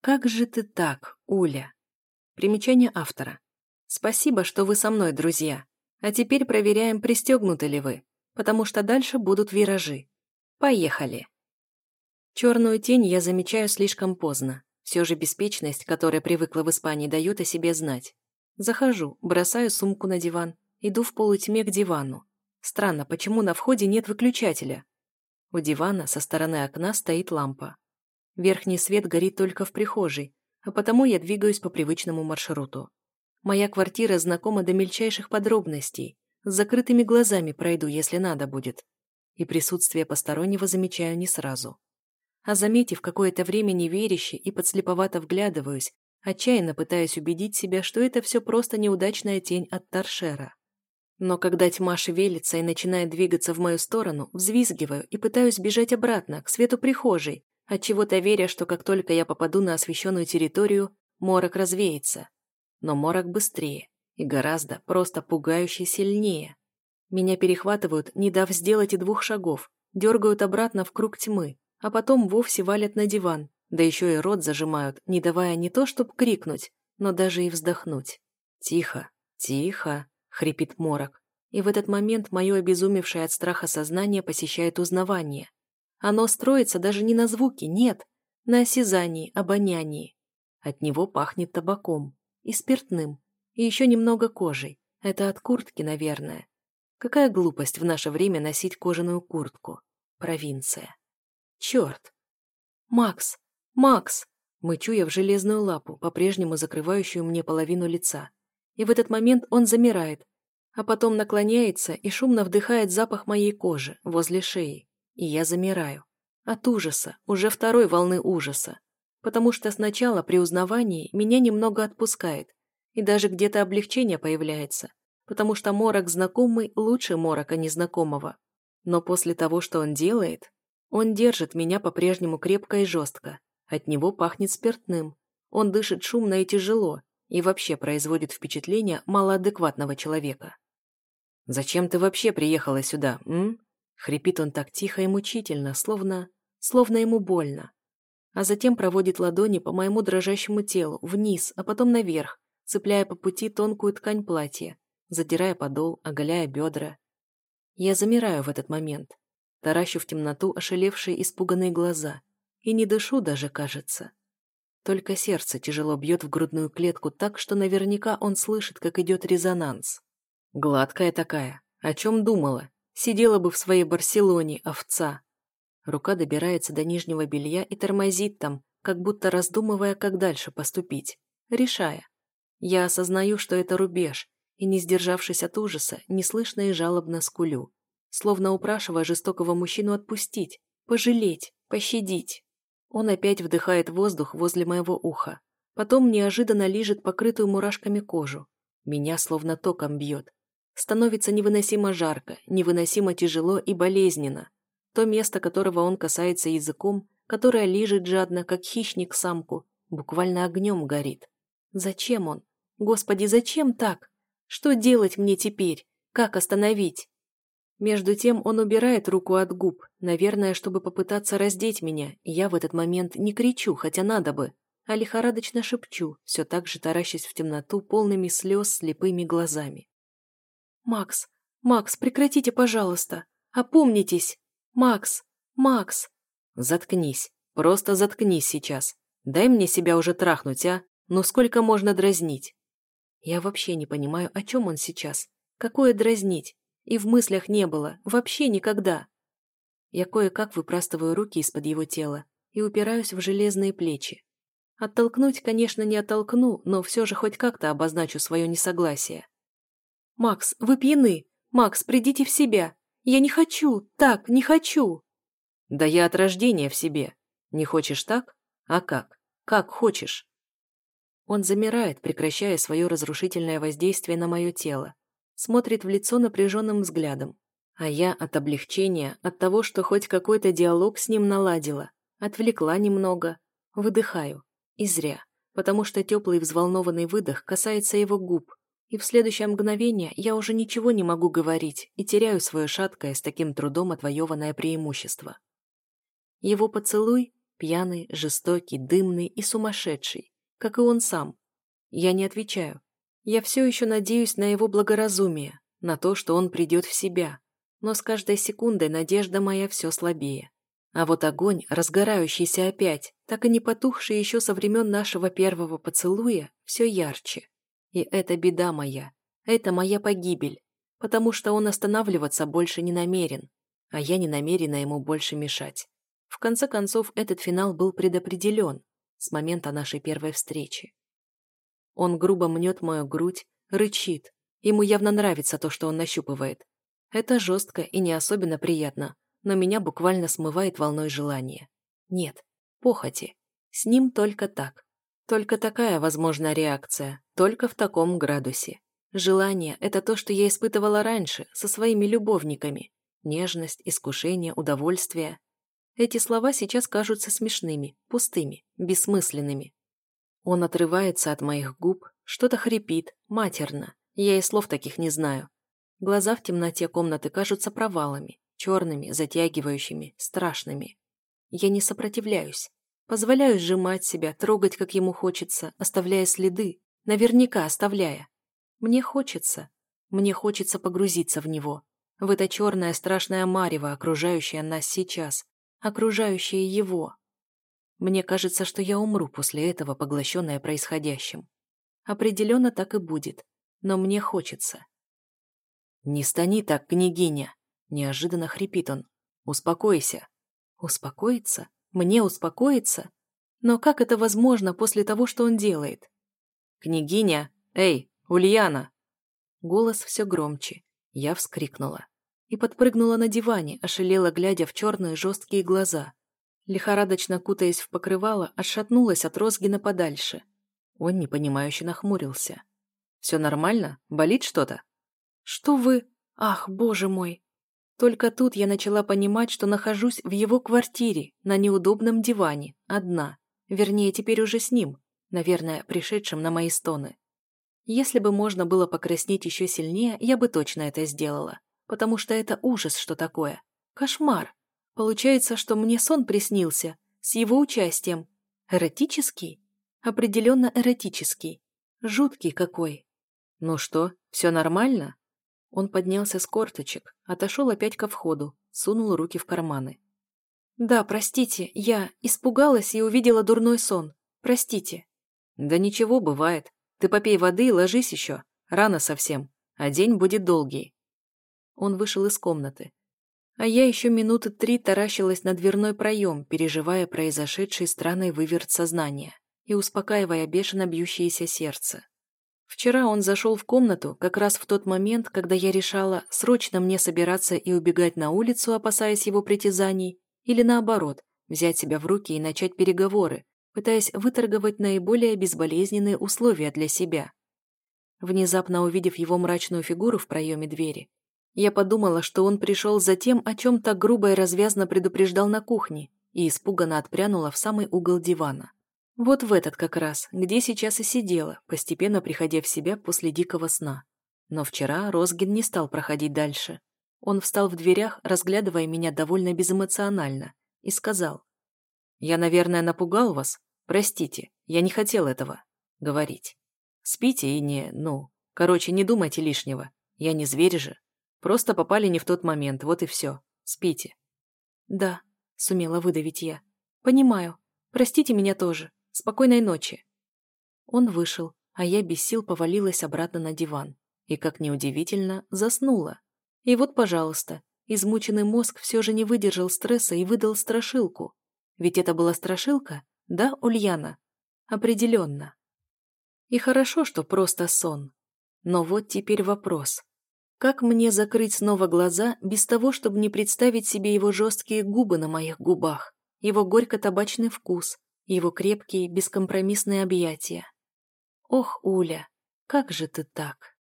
Как же ты так, Уля? Примечание автора. Спасибо, что вы со мной, друзья. А теперь проверяем, пристегнуты ли вы, потому что дальше будут виражи. Поехали. Черную тень я замечаю слишком поздно. Все же беспечность, которая привыкла в Испании, дает о себе знать. Захожу, бросаю сумку на диван, иду в полутьме к дивану. Странно, почему на входе нет выключателя? У дивана со стороны окна стоит лампа. Верхний свет горит только в прихожей, а потому я двигаюсь по привычному маршруту. Моя квартира знакома до мельчайших подробностей. С закрытыми глазами пройду, если надо будет. И присутствие постороннего замечаю не сразу. А заметив какое-то время неверяще и подслеповато вглядываюсь, отчаянно пытаюсь убедить себя, что это все просто неудачная тень от торшера. Но когда тьма шевелится и начинает двигаться в мою сторону, взвизгиваю и пытаюсь бежать обратно, к свету прихожей, отчего-то веря, что как только я попаду на освещенную территорию, морок развеется. Но морок быстрее и гораздо просто пугающе сильнее. Меня перехватывают, не дав сделать и 2 шагов, дергают обратно в круг тьмы, а потом вовсе валят на диван, да еще и рот зажимают, не давая не то чтоб крикнуть, но даже и вздохнуть. «Тихо, тихо!» — хрипит морок. И в этот момент мое обезумевшее от страха сознание посещает узнавание. Оно строится даже не на звуке, нет, на осязании, обонянии. От него пахнет табаком и спиртным, и еще немного кожей. Это от куртки, наверное. Какая глупость в наше время носить кожаную куртку. Провинция. Черт! Макс! Макс! Мычу я в железную лапу, по-прежнему закрывающую мне половину лица. И в этот момент он замирает, а потом наклоняется и шумно вдыхает запах моей кожи возле шеи. И я замираю. От ужаса, уже 2-й волны ужаса. Потому что сначала при узнавании меня немного отпускает, и даже где-то облегчение появляется, потому что морок знакомый лучше морока незнакомого. Но после того, что он делает, он держит меня по-прежнему крепко и жестко. От него пахнет спиртным. Он дышит шумно и тяжело, и вообще производит впечатление малоадекватного человека. «Зачем ты вообще приехала сюда, м?» Хрипит он так тихо и мучительно, словно ему больно. А затем проводит ладони по моему дрожащему телу, вниз, а потом наверх, цепляя по пути тонкую ткань платья, задирая подол, оголяя бедра. Я замираю в этот момент, таращу в темноту ошалевшие испуганные глаза и не дышу даже, кажется. Только сердце тяжело бьет в грудную клетку так, что наверняка он слышит, как идет резонанс. Гладкая такая, о чем думала? Сидела бы в своей Барселоне, овца. Рука добирается до нижнего белья и тормозит там, как будто раздумывая, как дальше поступить. Решая. Я осознаю, что это рубеж, и, не сдержавшись от ужаса, неслышно и жалобно скулю, словно упрашивая жестокого мужчину отпустить, пожалеть, пощадить. Он опять вдыхает воздух возле моего уха, потом неожиданно лижет покрытую мурашками кожу. Меня словно током бьет. Становится невыносимо жарко, невыносимо тяжело и болезненно. То место, которого он касается языком, которое лижет жадно, как хищник самку, буквально огнем горит. Зачем он? Господи, зачем так? Что делать мне теперь? Как остановить? Между тем он убирает руку от губ, наверное, чтобы попытаться раздеть меня, и я в этот момент не кричу, хотя надо бы, а лихорадочно шепчу, все так же таращась в темноту полными слез слепыми глазами. «Макс, Макс, прекратите, пожалуйста! Опомнитесь! Макс! Макс!» «Заткнись! Просто заткнись сейчас! Дай мне себя уже трахнуть, а? Ну сколько можно дразнить?» Я вообще не понимаю, о чем он сейчас. Какое дразнить? И в мыслях не было. Вообще никогда. Я кое-как выпрастываю руки из-под его тела и упираюсь в железные плечи. Оттолкнуть, конечно, не оттолкну, но все же хоть как-то обозначу свое несогласие. «Макс, вы пьяны! Макс, придите в себя! Я не хочу! Так, не хочу!» «Да я от рождения в себе. Не хочешь так? А как? Как хочешь?» Он замирает, прекращая свое разрушительное воздействие на мое тело. Смотрит в лицо напряженным взглядом. А я от облегчения, от того, что хоть какой-то диалог с ним наладила, отвлекла немного, выдыхаю. И зря, потому что теплый взволнованный выдох касается его губ, и в следующее мгновение я уже ничего не могу говорить и теряю свое шаткое с таким трудом отвоеванное преимущество. Его поцелуй Пьяный, жестокий, дымный и сумасшедший, как и он сам. Я не отвечаю. Я все еще надеюсь на его благоразумие, на то, что он придет в себя. Но с каждой секундой надежда моя все слабее. А вот огонь, разгорающийся опять, так и не потухший еще со времен нашего первого поцелуя, все ярче. И это беда моя, это моя погибель, потому что он останавливаться больше не намерен, а я не намерена ему больше мешать. В конце концов, этот финал был предопределен с момента нашей первой встречи. Он грубо мнет мою грудь, рычит. Ему явно нравится то, что он нащупывает. Это жестко и не особенно приятно, но меня буквально смывает волной желания. Нет, похоти. С ним только так. Только такая возможна реакция, только в таком градусе. Желание – это то, что я испытывала раньше, со своими любовниками. Нежность, искушение, удовольствие. Эти слова сейчас кажутся смешными, пустыми, бессмысленными. Он отрывается от моих губ, что-то хрипит, матерно. Я и слов таких не знаю. Глаза в темноте комнаты кажутся провалами, черными, затягивающими, страшными. Я не сопротивляюсь. Позволяю сжимать себя, трогать, как ему хочется, оставляя следы, наверняка оставляя. Мне хочется погрузиться в него, в это черное страшное марево, окружающее нас сейчас, окружающее его. Мне кажется, что я умру после этого, поглощенная происходящим. Определенно так и будет, но мне хочется. «Не стани так, княгиня!» – неожиданно хрипит он. «Успокойся!» «Успокоиться? Мне успокоиться? Но как это возможно после того, что он делает?» «Княгиня! Эй, Ульяна!» Голос все громче. Я вскрикнула. И подпрыгнула на диване, ошалела, глядя в черные жесткие глаза. Лихорадочно кутаясь в покрывало, отшатнулась от Розгина подальше. Он непонимающе нахмурился. «Все нормально? Болит что-то?» «Что вы? Ах, боже мой!» Только тут я начала понимать, что нахожусь в его квартире, на неудобном диване, одна. Вернее, теперь уже с ним, наверное, пришедшим на мои стоны. Если бы можно было покраснеть еще сильнее, я бы точно это сделала. Потому что это ужас, что такое. Кошмар. Получается, что мне сон приснился, с его участием. Эротический? Определенно эротический. Жуткий какой. «Ну что, все нормально?» Он поднялся с корточек, отошел опять ко входу, сунул руки в карманы. «Да, простите, я испугалась и увидела дурной сон. Простите». «Да ничего, бывает. Ты попей воды и ложись еще. Рано совсем, а день будет долгий». Он вышел из комнаты. А я еще минуты 3 таращилась на дверной проем, переживая произошедший странный выверт сознания и успокаивая бешено бьющееся сердце. Вчера он зашел в комнату как раз в тот момент, когда я решала, срочно мне собираться и убегать на улицу, опасаясь его притязаний, или наоборот, взять себя в руки и начать переговоры, пытаясь выторговать наиболее безболезненные условия для себя. Внезапно увидев его мрачную фигуру в проеме двери, я подумала, что он пришел за тем, о чем так грубо и развязно предупреждал на кухне, и испуганно отпрянула в самый угол дивана. Вот в этот как раз, где сейчас и сидела, постепенно приходя в себя после дикого сна. Но вчера Розгин не стал проходить дальше. Он встал в дверях, разглядывая меня довольно безэмоционально, и сказал: «Я, наверное, напугал вас? Простите, я не хотел этого говорить. Спите и не думайте лишнего. Я не зверь же. Просто попали не в тот момент, вот и все. Спите». «Да», — сумела выдавить я. «Понимаю. Простите меня тоже. Спокойной ночи». Он вышел, а я без сил повалилась обратно на диван. И, как неудивительно, заснула. И вот, пожалуйста, измученный мозг все же не выдержал стресса и выдал страшилку. Ведь это была страшилка, да, Ульяна? Определенно. И хорошо, что просто сон. Но вот теперь вопрос. Как мне закрыть снова глаза, без того, чтобы не представить себе его жесткие губы на моих губах, его горько-табачный вкус, его крепкие, бескомпромиссные объятия? Ох, Уля, как же ты так?